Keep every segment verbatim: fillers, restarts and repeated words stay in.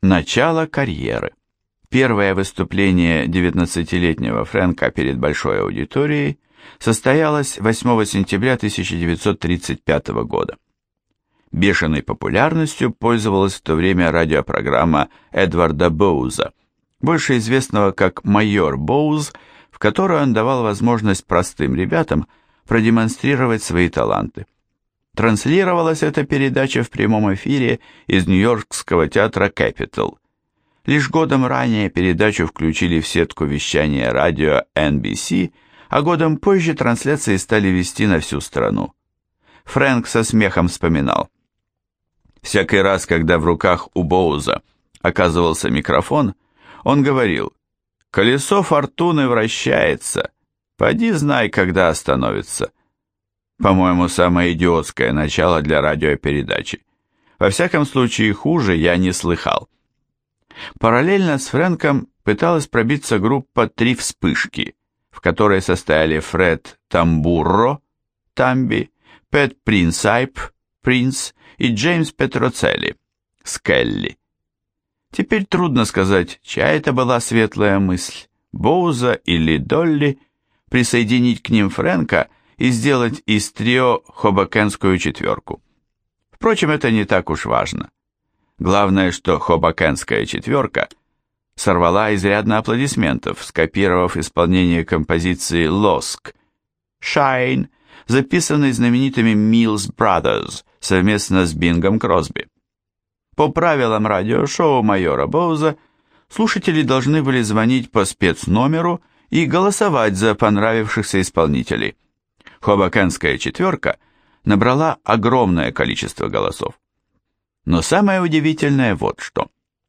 Начало карьеры. Первое выступление девятнадцатилетнего Фрэнка перед большой аудиторией состоялось восьмого сентября тысяча девятьсот тридцать пятого года. Бешеной популярностью пользовалась в то время радиопрограмма Эдварда Боуза, больше известного как «Майор Боуз», в которой он давал возможность простым ребятам продемонстрировать свои таланты. Транслировалась эта передача в прямом эфире из Нью-Йоркского театра Capitol. Лишь годом ранее передачу включили в сетку вещания радио эн би си, а годом позже трансляции стали вести на всю страну. Фрэнк со смехом вспоминал: «Всякий раз, когда в руках у Боуза оказывался микрофон, он говорил: «Колесо фортуны вращается, поди знай, когда остановится». По-моему, самое идиотское начало для радиопередачи. Во всяком случае, хуже я не слыхал. Параллельно с Фрэнком пыталась пробиться группа «Три вспышки», в которой состояли Фред Тамбурро, Тамби, Пэт Принсайп, Принц и Джеймс Петроцелли, Скелли. Теперь трудно сказать, чья это была светлая мысль, Боуза или Долли, присоединить к ним Фрэнка и сделать из трио хобокенскую четверку. Впрочем, это не так уж важно. Главное, что хобокенская четверка сорвала изрядно аплодисментов, скопировав исполнение композиции «Лоск» «Shine», записанной знаменитыми Mills Brothers совместно с Бингом Кросби. По правилам радиошоу майора Боуза слушатели должны были звонить по спецномеру и голосовать за понравившихся исполнителей. Хобокенская четверка набрала огромное количество голосов. Но самое удивительное вот что.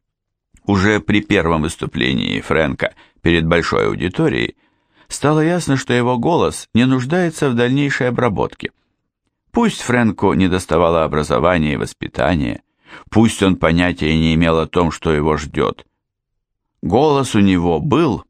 Уже при первом выступлении Фрэнка перед большой аудиторией стало ясно, что его голос не нуждается в дальнейшей обработке. Пусть Фрэнку недоставало образования и воспитания, пусть он понятия не имел о том, что его ждет. Голос у него был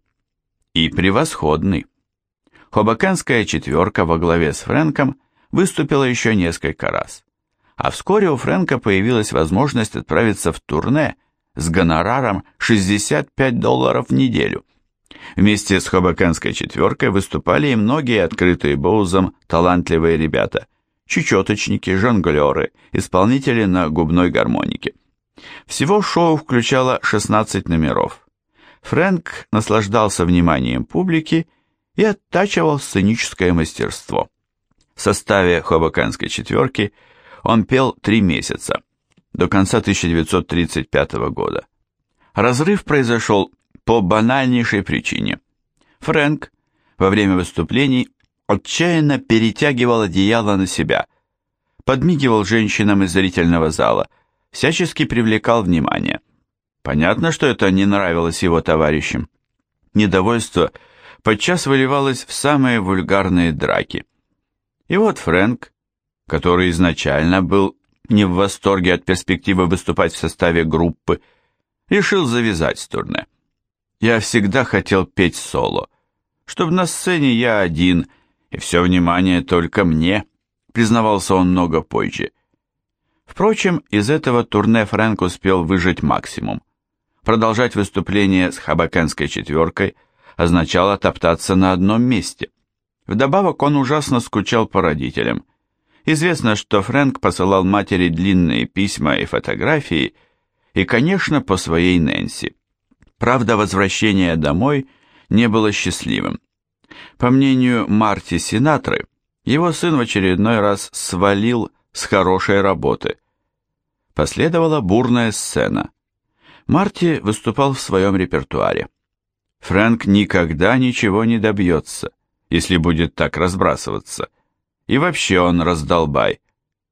и превосходный. Хобокенская четверка во главе с Фрэнком выступила еще несколько раз, а вскоре у Фрэнка появилась возможность отправиться в турне с гонораром шестьдесят пять долларов в неделю. Вместе с Хобокенской четверкой выступали и многие открытые Боузом талантливые ребята, чечеточники, жонглеры, исполнители на губной гармонике. Всего шоу включало шестнадцать номеров. Фрэнк наслаждался вниманием публики и оттачивал сценическое мастерство. В составе Хобокенской четверки он пел три месяца, до конца тысяча девятьсот тридцать пятого года. Разрыв произошел по банальнейшей причине. Фрэнк во время выступлений отчаянно перетягивал одеяло на себя, подмигивал женщинам из зрительного зала, всячески привлекал внимание. Понятно, что это не нравилось его товарищам. Недовольство подчас выливалось в самые вульгарные драки. И вот Фрэнк, который изначально был не в восторге от перспективы выступать в составе группы, решил завязать с турне. «Я всегда хотел петь соло, чтобы на сцене я один, и все внимание только мне», признавался он много позже. Впрочем, из этого турне Фрэнк успел выжать максимум. Продолжать выступление с Хобокенской четверкой означало топтаться на одном месте. Вдобавок он ужасно скучал по родителям. Известно, что Фрэнк посылал матери длинные письма и фотографии, и, конечно, по своей Нэнси. Правда, возвращение домой не было счастливым. По мнению Марти Синатры, его сын в очередной раз свалил с хорошей работы. Последовала бурная сцена. Марти выступал в своем репертуаре. Фрэнк никогда ничего не добьется, если будет так разбрасываться. И вообще он раздолбай.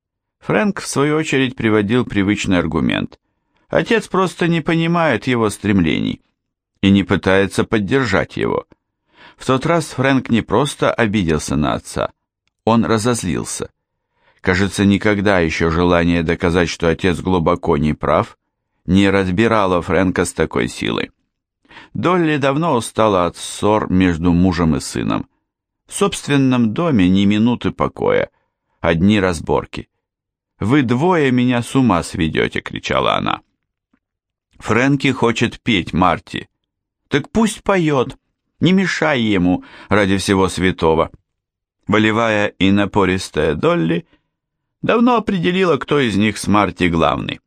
Фрэнк, в свою очередь, приводил привычный аргумент. Отец просто не понимает его стремлений и не пытается поддержать его. В тот раз Фрэнк не просто обиделся на отца, он разозлился. Кажется, никогда еще желание доказать, что отец глубоко не прав, не разбирало Фрэнка с такой силой. Долли давно устала от ссор между мужем и сыном. В собственном доме ни минуты покоя, одни разборки. «Вы двое меня с ума сведете!» — кричала она. Фрэнки хочет петь, Марти. Так пусть поет, не мешай ему ради всего святого. Волевая и напористая Долли давно определила, кто из них с Марти главный.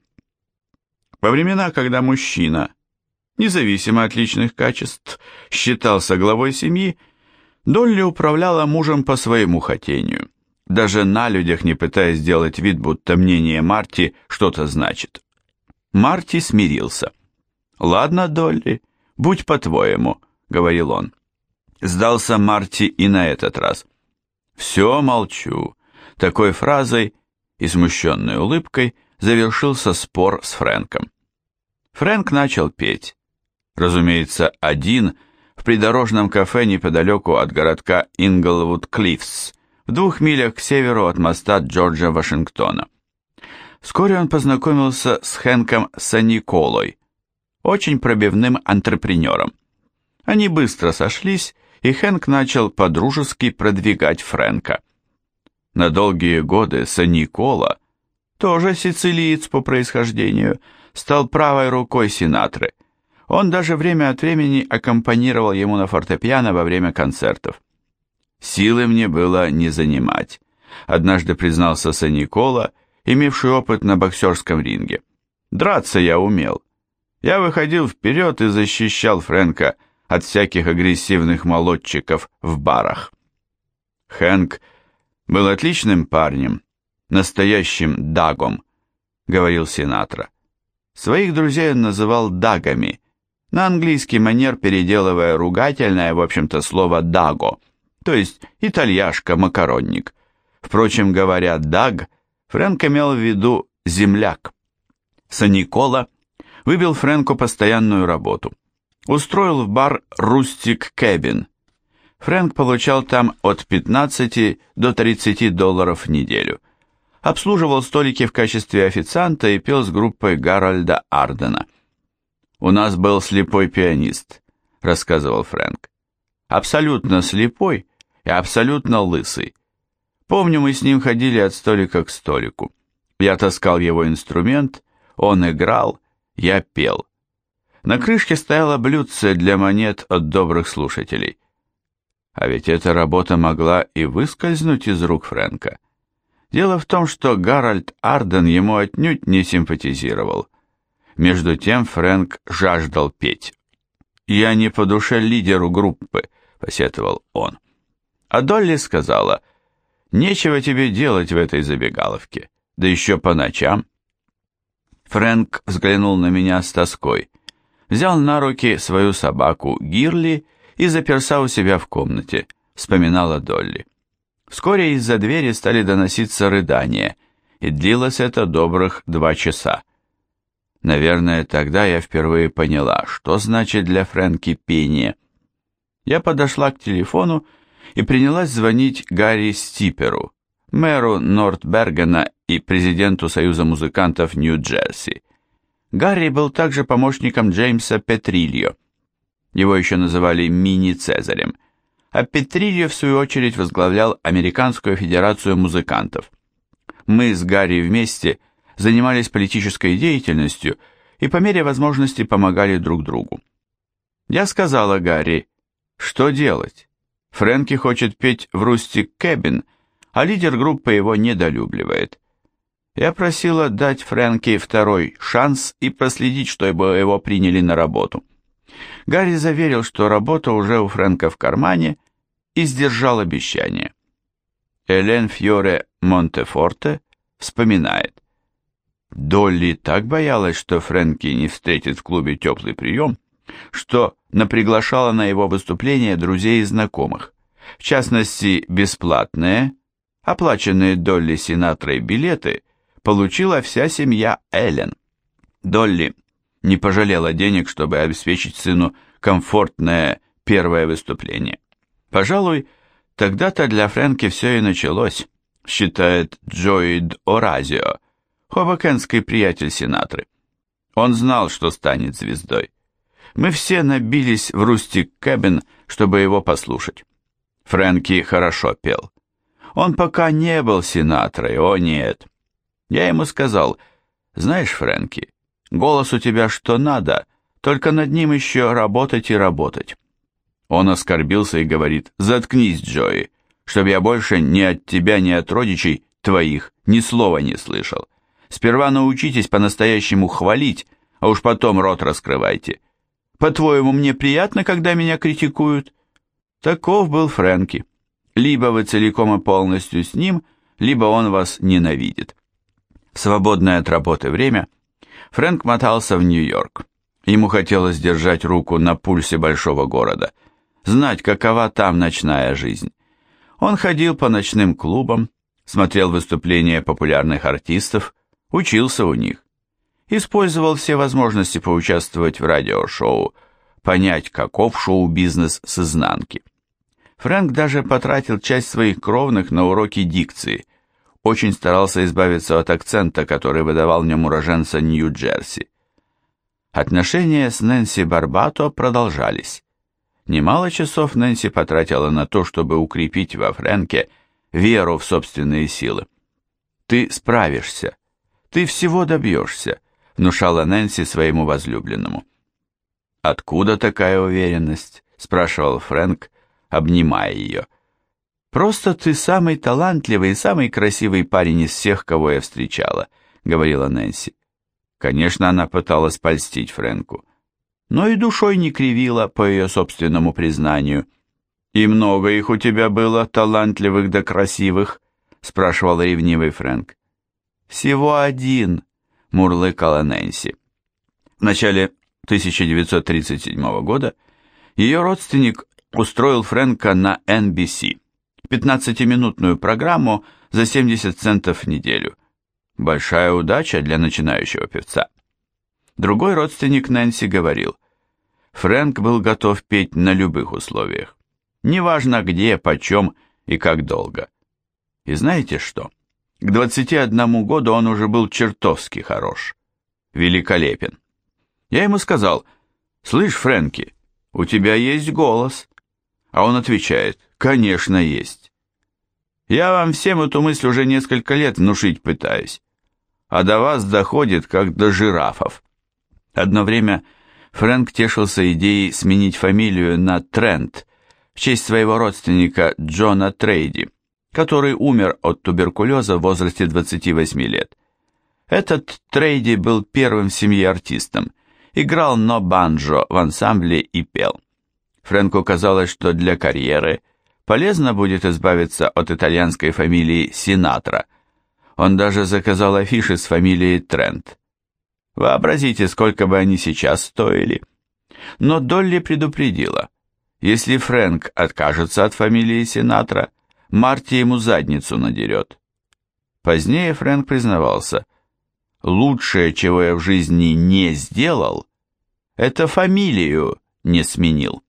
Во времена, когда мужчина, независимо от личных качеств, считался главой семьи, Долли управляла мужем по своему хотению, даже на людях не пытаясь сделать вид, будто мнение Марти что-то значит. Марти смирился. «Ладно, Долли, будь по-твоему», — говорил он. Сдался Марти и на этот раз. «Все, молчу». Такой фразой и смущенной улыбкой завершился спор с Фрэнком. Фрэнк начал петь. Разумеется, один, в придорожном кафе неподалеку от городка Инглвуд-Клиффс, в двух милях к северу от моста Джорджа Вашингтона. Вскоре он познакомился с Хэнком Саниколой, очень пробивным антрепренером. Они быстро сошлись, и Хэнк начал подружески продвигать Фрэнка. На долгие годы Саникола, тоже сицилиец по происхождению, стал правой рукой Синатры. Он даже время от времени аккомпанировал ему на фортепиано во время концертов. «Силы мне было не занимать», — однажды признался Саникола, имевший опыт на боксерском ринге. «Драться я умел. Я выходил вперед и защищал Фрэнка от всяких агрессивных молодчиков в барах». Хэнк был отличным парнем, настоящим дагом, говорил Синатра. Своих друзей он называл дагами, на английский манер переделывая ругательное, в общем-то, слово «даго», то есть итальяшка-макаронник. Впрочем, говоря «даг», Фрэнк имел в виду «земляк». Саникола выбил Фрэнку постоянную работу. Устроил в бар «Рустик Кэбин». Фрэнк получал там от пятнадцати до тридцати долларов в неделю. Обслуживал столики в качестве официанта и пел с группой Гарольда Ардена. «У нас был слепой пианист», — рассказывал Фрэнк. «Абсолютно слепой и абсолютно лысый. Помню, мы с ним ходили от столика к столику. Я таскал его инструмент, он играл, я пел. На крышке стояло блюдце для монет от добрых слушателей. А ведь эта работа могла и выскользнуть из рук Фрэнка. Дело в том, что Гарольд Арден ему отнюдь не симпатизировал. Между тем Фрэнк жаждал петь. «Я не по душе лидеру группы», — посетовал он. А Долли сказала: «Нечего тебе делать в этой забегаловке, да еще по ночам». Фрэнк взглянул на меня с тоской, взял на руки свою собаку Гирли и заперся у себя в комнате, вспоминала Долли. Вскоре из-за двери стали доноситься рыдания, и длилось это добрых два часа. Наверное, тогда я впервые поняла, что значит для Фрэнки пение. Я подошла к телефону и принялась звонить Гарри Стиперу, мэру Нортбергена и президенту Союза музыкантов Нью-Джерси. Гарри был также помощником Джеймса Петрильо. Его еще называли Мини-Цезарем, а Петрильо в свою очередь возглавлял Американскую федерацию музыкантов. Мы с Гарри вместе занимались политической деятельностью и по мере возможности помогали друг другу. Я сказала Гарри, что делать? Фрэнки хочет петь в Рустик Кэбин, а лидер группы его недолюбливает. Я просила дать Фрэнки второй шанс и проследить, чтобы его приняли на работу. Гарри заверил, что работа уже у Фрэнка в кармане, и сдержал обещание. Элен Фьоре Монтефорте вспоминает: Долли так боялась, что Фрэнки не встретит в клубе теплый прием, что наприглашала на его выступление друзей и знакомых, в частности, бесплатные, оплаченные Долли Синатрой билеты получила вся семья Элен. Долли не пожалела денег, чтобы обеспечить сыну комфортное первое выступление. Пожалуй, тогда-то для Фрэнки все и началось, считает Джоид Оразио, хобокенский приятель Синатры. Он знал, что станет звездой. Мы все набились в Рустик Кэбин, чтобы его послушать. Фрэнки хорошо пел. Он пока не был Синатрой, о нет. Я ему сказал: знаешь, Фрэнки, Голос у тебя что надо, только над ним еще работать и работать». Он оскорбился и говорит: «Заткнись, Джои, чтобы я больше ни от тебя, ни от родичей твоих ни слова не слышал. Сперва научитесь по-настоящему хвалить, а уж потом рот раскрывайте. По-твоему, мне приятно, когда меня критикуют?» Таков был Фрэнки. Либо вы целиком и полностью с ним, либо он вас ненавидит. В свободное от работы время Фрэнк мотался в Нью-Йорк. Ему хотелось держать руку на пульсе большого города, знать, какова там ночная жизнь. Он ходил по ночным клубам, смотрел выступления популярных артистов, учился у них. Использовал все возможности поучаствовать в радиошоу, понять, каков шоу-бизнес с изнанки. Фрэнк даже потратил часть своих кровных на уроки дикции. Очень старался избавиться от акцента, который выдавал в нем уроженца Нью-Джерси. Отношения с Нэнси Барбато продолжались. Немало часов Нэнси потратила на то, чтобы укрепить во Фрэнке веру в собственные силы. «Ты справишься, ты всего добьешься», — внушала Нэнси своему возлюбленному. «Откуда такая уверенность?» — спрашивал Фрэнк, обнимая ее. «Просто ты самый талантливый и самый красивый парень из всех, кого я встречала», — говорила Нэнси. Конечно, она пыталась польстить Фрэнку, но и душой не кривила, по ее собственному признанию. «И много их у тебя было, талантливых да красивых?» — спрашивал ревнивый Фрэнк. «Всего один», — мурлыкала Нэнси. В начале тысяча девятьсот тридцать седьмого года ее родственник устроил Фрэнка на эн би си, пятнадцатиминутную программу за семьдесят центов в неделю. Большая удача для начинающего певца. Другой родственник Нэнси говорил: Фрэнк был готов петь на любых условиях, неважно где, почем и как долго. И знаете что? К двадцати одному году он уже был чертовски хорош, великолепен. Я ему сказал: «Слышь, Фрэнки, у тебя есть голос». А он отвечает: «Конечно, есть. Я вам всем эту мысль уже несколько лет внушить пытаюсь, а до вас доходит, как до жирафов». Одно время Фрэнк тешился идеей сменить фамилию на Трент в честь своего родственника Джона Трейди, который умер от туберкулеза в возрасте двадцати восьми лет. Этот Трейди был первым в семье артистом, играл на банджо в ансамбле и пел. Фрэнку казалось, что для карьеры полезно будет избавиться от итальянской фамилии Синатра. Он даже заказал афиши с фамилией Трент. Вообразите, сколько бы они сейчас стоили. Но Долли предупредила: если Фрэнк откажется от фамилии Синатра, Марти ему задницу надерет. Позднее Фрэнк признавался: лучшее, чего я в жизни не сделал, это фамилию не сменил.